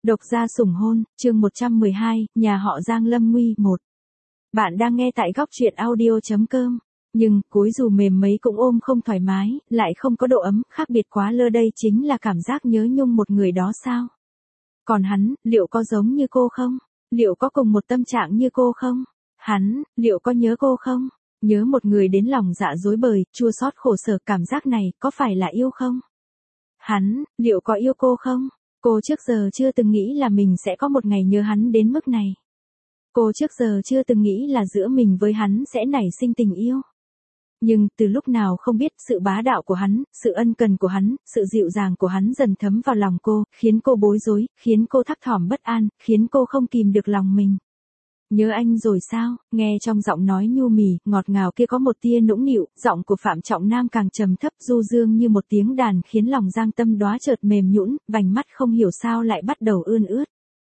Độc gia sủng hôn, chương 112, nhà họ Giang lâm nguy 1. Bạn đang nghe tại góc truyện audio.com. Nhưng, cúi dù mềm mấy cũng ôm không thoải mái, lại không có độ ấm, khác biệt quá lơ đây chính là cảm giác nhớ nhung một người đó sao? Còn hắn, liệu có giống như cô không? Liệu có cùng một tâm trạng như cô không? Hắn, liệu có nhớ cô không? Nhớ một người đến lòng dạ rối bời, chua xót khổ sở, cảm giác này, có phải là yêu không? Hắn, liệu có yêu cô không? Cô trước giờ chưa từng nghĩ là mình sẽ có một ngày nhớ hắn đến mức này. Cô trước giờ chưa từng nghĩ là giữa mình với hắn sẽ nảy sinh tình yêu. Nhưng, từ lúc nào không biết, sự bá đạo của hắn, sự ân cần của hắn, sự dịu dàng của hắn dần thấm vào lòng cô, khiến cô bối rối, khiến cô thấp thỏm bất an, khiến cô không kìm được lòng mình. Nhớ anh rồi sao? Nghe trong giọng nói nhu mì, ngọt ngào kia có một tia nũng nịu, giọng của Phạm Trọng Nam càng trầm thấp du dương như một tiếng đàn khiến lòng Giang Tâm Đóa chợt mềm nhũn, vành mắt không hiểu sao lại bắt đầu ươn ướt.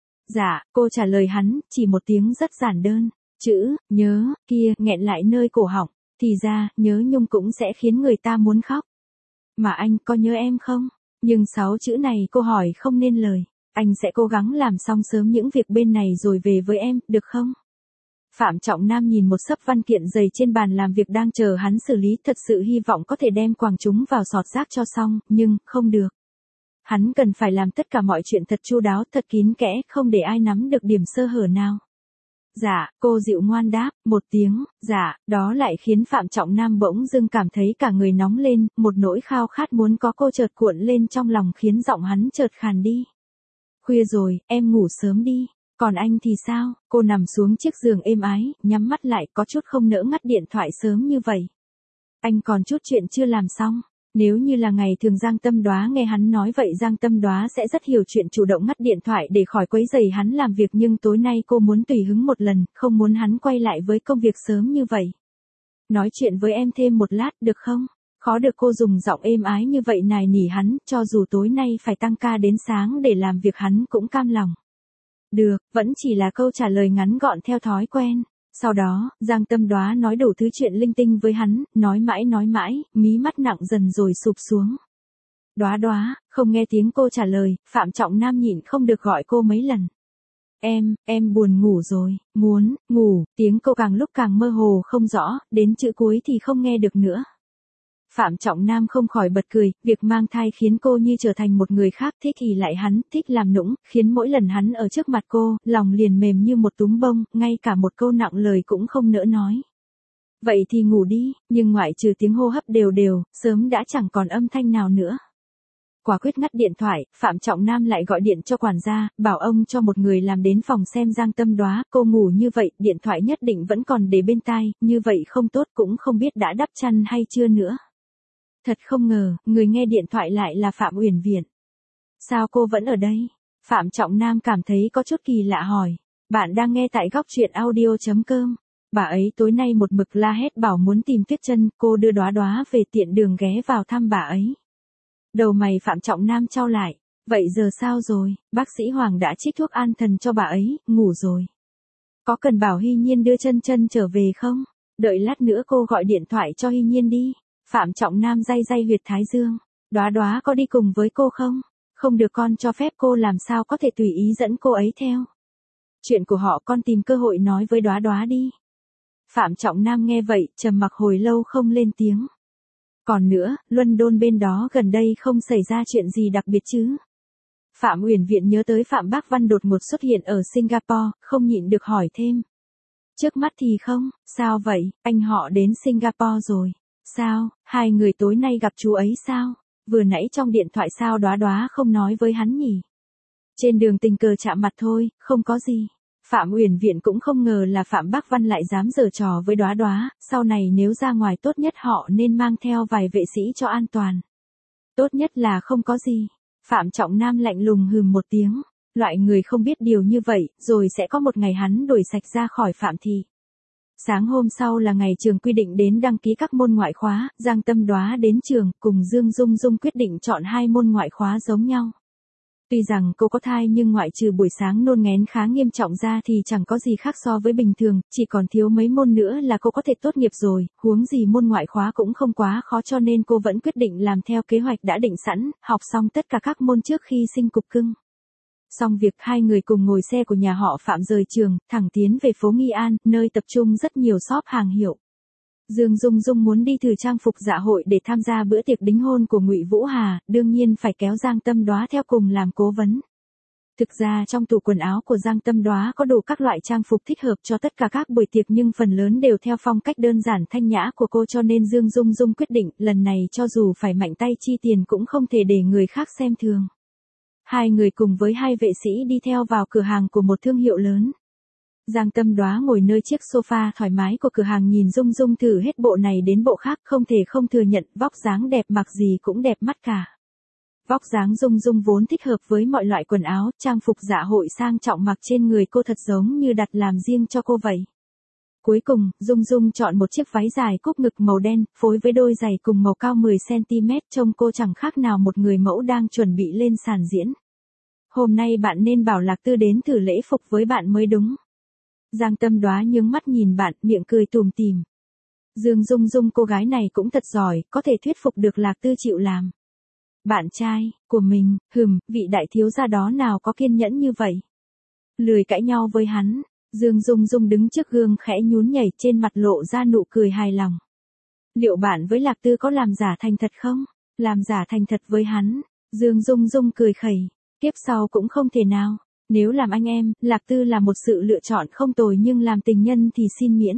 Dạ, cô trả lời hắn, chỉ một tiếng rất giản đơn. Chữ, nhớ, kia, nghẹn lại nơi cổ họng. Thì ra, nhớ nhung cũng sẽ khiến người ta muốn khóc. Mà anh có nhớ em không? Nhưng 6 chữ này cô hỏi không nên lời. Anh sẽ cố gắng làm xong sớm những việc bên này rồi về với em, được không? Phạm Trọng Nam nhìn một xấp văn kiện dày trên bàn làm việc đang chờ hắn xử lý, thật sự hy vọng có thể đem quàng chúng vào sọt rác cho xong, nhưng, không được. Hắn cần phải làm tất cả mọi chuyện thật chu đáo, thật kín kẽ, không để ai nắm được điểm sơ hở nào. Dạ, cô dịu ngoan đáp, một tiếng, dạ, đó lại khiến Phạm Trọng Nam bỗng dưng cảm thấy cả người nóng lên, một nỗi khao khát muốn có cô chợt cuộn lên trong lòng khiến giọng hắn chợt khàn đi. Khuya rồi, em ngủ sớm đi. Còn anh thì sao? Cô nằm xuống chiếc giường êm ái, nhắm mắt lại, có chút không nỡ ngắt điện thoại sớm như vậy. Anh còn chút chuyện chưa làm xong. Nếu như là ngày thường Giang Tâm Đóa nghe hắn nói vậy Giang Tâm Đóa sẽ rất hiểu chuyện chủ động ngắt điện thoại để khỏi quấy rầy hắn làm việc, nhưng tối nay cô muốn tùy hứng một lần, không muốn hắn quay lại với công việc sớm như vậy. Nói chuyện với em thêm một lát, được không? Khó được cô dùng giọng êm ái như vậy nài nỉ hắn, cho dù tối nay phải tăng ca đến sáng để làm việc hắn cũng cam lòng. Được, vẫn chỉ là câu trả lời ngắn gọn theo thói quen. Sau đó, Giang Tâm Đóa nói đủ thứ chuyện linh tinh với hắn, nói mãi, mí mắt nặng dần rồi sụp xuống. Đóa Đóa, không nghe tiếng cô trả lời, Phạm Trọng Nam nhịn không được gọi cô mấy lần. Em buồn ngủ rồi, muốn, ngủ, tiếng cô càng lúc càng mơ hồ không rõ, đến chữ cuối thì không nghe được nữa. Phạm Trọng Nam không khỏi bật cười, việc mang thai khiến cô như trở thành một người khác, thích ỷ lại hắn, thích làm nũng, khiến mỗi lần hắn ở trước mặt cô, lòng liền mềm như một túm bông, ngay cả một câu nặng lời cũng không nỡ nói. Vậy thì ngủ đi, nhưng ngoại trừ tiếng hô hấp đều đều, sớm đã chẳng còn âm thanh nào nữa. Quả quyết ngắt điện thoại, Phạm Trọng Nam lại gọi điện cho quản gia, bảo ông cho một người làm đến phòng xem Giang Tâm Đóa, cô ngủ như vậy, điện thoại nhất định vẫn còn để bên tai, như vậy không tốt, cũng không biết đã đắp chăn hay chưa nữa. Thật không ngờ, người nghe điện thoại lại là Phạm Uyển Viện. Sao cô vẫn ở đây? Phạm Trọng Nam cảm thấy có chút kỳ lạ hỏi. Bạn đang nghe tại góc truyện audio.com. Bà ấy tối nay một mực la hét bảo muốn tìm Tuyết Chân, cô đưa Đóa Đóa về tiện đường ghé vào thăm bà ấy. Đầu mày Phạm Trọng Nam chau lại. Vậy giờ sao rồi? Bác sĩ Hoàng đã trích thuốc an thần cho bà ấy, ngủ rồi. Có cần bảo Hy Nhiên đưa Chân Chân trở về không? Đợi lát nữa cô gọi điện thoại cho Hy Nhiên đi. Phạm Trọng Nam day huyệt thái dương. Đóa Đóa có đi cùng với cô không? Không được, con cho phép cô làm sao có thể tùy ý dẫn cô ấy theo. Chuyện của họ con tìm cơ hội nói với Đóa Đóa đi. Phạm Trọng Nam nghe vậy, trầm mặc hồi lâu không lên tiếng. Còn nữa, London bên đó gần đây không xảy ra chuyện gì đặc biệt chứ? Phạm Uyển Viện nhớ tới Phạm Bác Văn đột ngột xuất hiện ở Singapore, không nhịn được hỏi thêm. Trước mắt thì không, sao vậy, anh họ đến Singapore rồi. Sao, hai người tối nay gặp chú ấy sao? Vừa nãy trong điện thoại sao Đóa Đóa không nói với hắn nhỉ? Trên đường tình cờ chạm mặt thôi, không có gì. Phạm Uyển Viện cũng không ngờ là Phạm Bác Văn lại dám giở trò với Đóa Đóa, sau này nếu ra ngoài tốt nhất họ nên mang theo vài vệ sĩ cho an toàn. Tốt nhất là không có gì. Phạm Trọng Nam lạnh lùng hừ một tiếng. Loại người không biết điều như vậy, rồi sẽ có một ngày hắn đuổi sạch ra khỏi Phạm thị. Sáng hôm sau là ngày trường quy định đến đăng ký các môn ngoại khóa, Giang Tâm Đóa đến trường, cùng Dương Dung Dung quyết định chọn 2 môn ngoại khóa giống nhau. Tuy rằng cô có thai nhưng ngoại trừ buổi sáng nôn nghén khá nghiêm trọng ra thì chẳng có gì khác so với bình thường, chỉ còn thiếu mấy môn nữa là cô có thể tốt nghiệp rồi, huống gì môn ngoại khóa cũng không quá khó, cho nên cô vẫn quyết định làm theo kế hoạch đã định sẵn, học xong tất cả các môn trước khi sinh cục cưng. Xong việc hai người cùng ngồi xe của nhà họ Phạm rời trường, thẳng tiến về phố Nghi An, nơi tập trung rất nhiều shop hàng hiệu. Dương Dung Dung muốn đi thử trang phục dạ hội để tham gia bữa tiệc đính hôn của Ngụy Vũ Hà, đương nhiên phải kéo Giang Tâm Đóa theo cùng làm cố vấn. Thực ra trong tủ quần áo của Giang Tâm Đóa có đủ các loại trang phục thích hợp cho tất cả các buổi tiệc nhưng phần lớn đều theo phong cách đơn giản thanh nhã của cô, cho nên Dương Dung Dung quyết định lần này cho dù phải mạnh tay chi tiền cũng không thể để người khác xem thường. Hai người cùng với hai vệ sĩ đi theo vào cửa hàng của một thương hiệu lớn. Giang Tâm Đóa ngồi nơi chiếc sofa thoải mái của cửa hàng nhìn Dung Dung thử hết bộ này đến bộ khác, không thể không thừa nhận vóc dáng đẹp mặc gì cũng đẹp mắt cả. Vóc dáng Dung Dung vốn thích hợp với mọi loại quần áo, trang phục dạ hội sang trọng mặc trên người cô thật giống như đặt làm riêng cho cô vậy. Cuối cùng, Dung Dung chọn một chiếc váy dài cúc ngực màu đen, phối với đôi giày cùng màu cao 10cm, trông cô chẳng khác nào một người mẫu đang chuẩn bị lên sàn diễn. Hôm nay bạn nên bảo Lạc Tư đến thử lễ phục với bạn mới đúng. Giang Tâm Đóa nhướng mắt nhìn bạn, miệng cười tủm tỉm. Dương Dung Dung cô gái này cũng thật giỏi, có thể thuyết phục được Lạc Tư chịu làm. Bạn trai của mình, vị đại thiếu gia đó nào có kiên nhẫn như vậy. Lười cãi nhau với hắn, Dương Dung Dung đứng trước gương khẽ nhún nhảy, trên mặt lộ ra nụ cười hài lòng. Liệu bạn với Lạc Tư có làm giả thành thật không? Làm giả thành thật với hắn, Dương Dung Dung cười khẩy. Tiếp sau cũng không thể nào. Nếu làm anh em, Lạc Tư là một sự lựa chọn không tồi nhưng làm tình nhân thì xin miễn.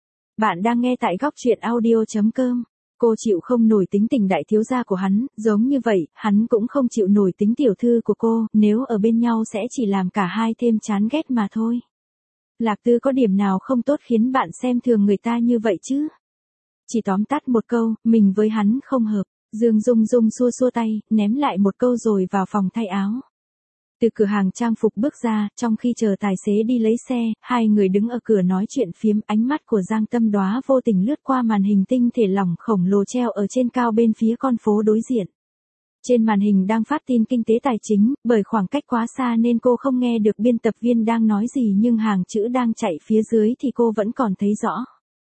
Bạn đang nghe tại góc truyện audio.com. Cô chịu không nổi tính tình đại thiếu gia của hắn, giống như vậy, hắn cũng không chịu nổi tính tiểu thư của cô, nếu ở bên nhau sẽ chỉ làm cả hai thêm chán ghét mà thôi. Lạc Tư có điểm nào không tốt khiến bạn xem thường người ta như vậy chứ? Chỉ tóm tắt một câu, mình với hắn không hợp. Dương Dung Dung xua xua tay, ném lại một câu rồi vào phòng thay áo. Từ cửa hàng trang phục bước ra, trong khi chờ tài xế đi lấy xe, hai người đứng ở cửa nói chuyện phiếm, ánh mắt của Giang Tâm Đóa vô tình lướt qua màn hình tinh thể lỏng khổng lồ treo ở trên cao bên phía con phố đối diện. Trên màn hình đang phát tin kinh tế tài chính, bởi khoảng cách quá xa nên cô không nghe được biên tập viên đang nói gì nhưng hàng chữ đang chạy phía dưới thì cô vẫn còn thấy rõ.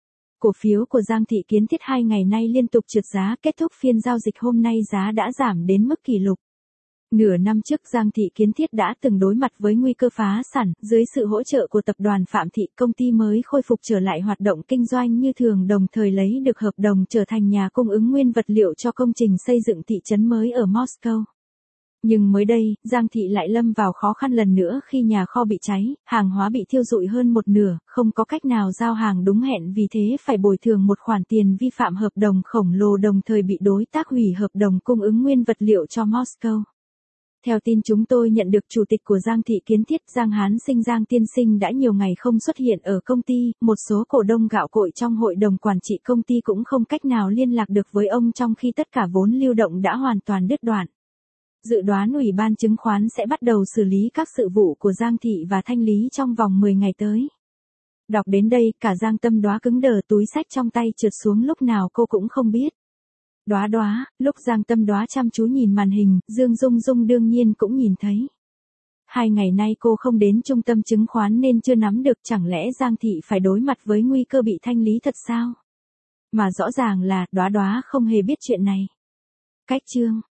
Cổ phiếu của Giang Thị Kiến Thiết 2 ngày nay liên tục trượt giá, kết thúc phiên giao dịch hôm nay giá đã giảm đến mức kỷ lục. Nửa năm trước Giang Thị Kiến Thiết đã từng đối mặt với nguy cơ phá sản, dưới sự hỗ trợ của tập đoàn Phạm Thị, công ty mới khôi phục trở lại hoạt động kinh doanh như thường, đồng thời lấy được hợp đồng trở thành nhà cung ứng nguyên vật liệu cho công trình xây dựng thị trấn mới ở Moscow. Nhưng mới đây, Giang Thị lại lâm vào khó khăn lần nữa khi nhà kho bị cháy, hàng hóa bị thiêu rụi hơn một nửa, không có cách nào giao hàng đúng hẹn, vì thế phải bồi thường một khoản tiền vi phạm hợp đồng khổng lồ, đồng thời bị đối tác hủy hợp đồng cung ứng nguyên vật liệu cho Moscow. Theo tin chúng tôi nhận được, chủ tịch của Giang Thị Kiến Thiết, Giang Hán Sinh Giang tiên sinh đã nhiều ngày không xuất hiện ở công ty, một số cổ đông gạo cội trong hội đồng quản trị công ty cũng không cách nào liên lạc được với ông, trong khi tất cả vốn lưu động đã hoàn toàn đứt đoạn. Dự đoán Ủy ban chứng khoán sẽ bắt đầu xử lý các sự vụ của Giang Thị và thanh lý trong vòng 10 ngày tới. Đọc đến đây, cả Giang Tâm Đóa cứng đờ, túi xách trong tay trượt xuống lúc nào cô cũng không biết. Đóa Đóa, lúc Giang Tâm Đóa chăm chú nhìn màn hình, Dương Dung Dung đương nhiên cũng nhìn thấy. 2 ngày nay cô không đến trung tâm chứng khoán nên chưa nắm được, chẳng lẽ Giang Thị phải đối mặt với nguy cơ bị thanh lý thật sao? Mà rõ ràng là Đóa Đóa không hề biết chuyện này. Cách chương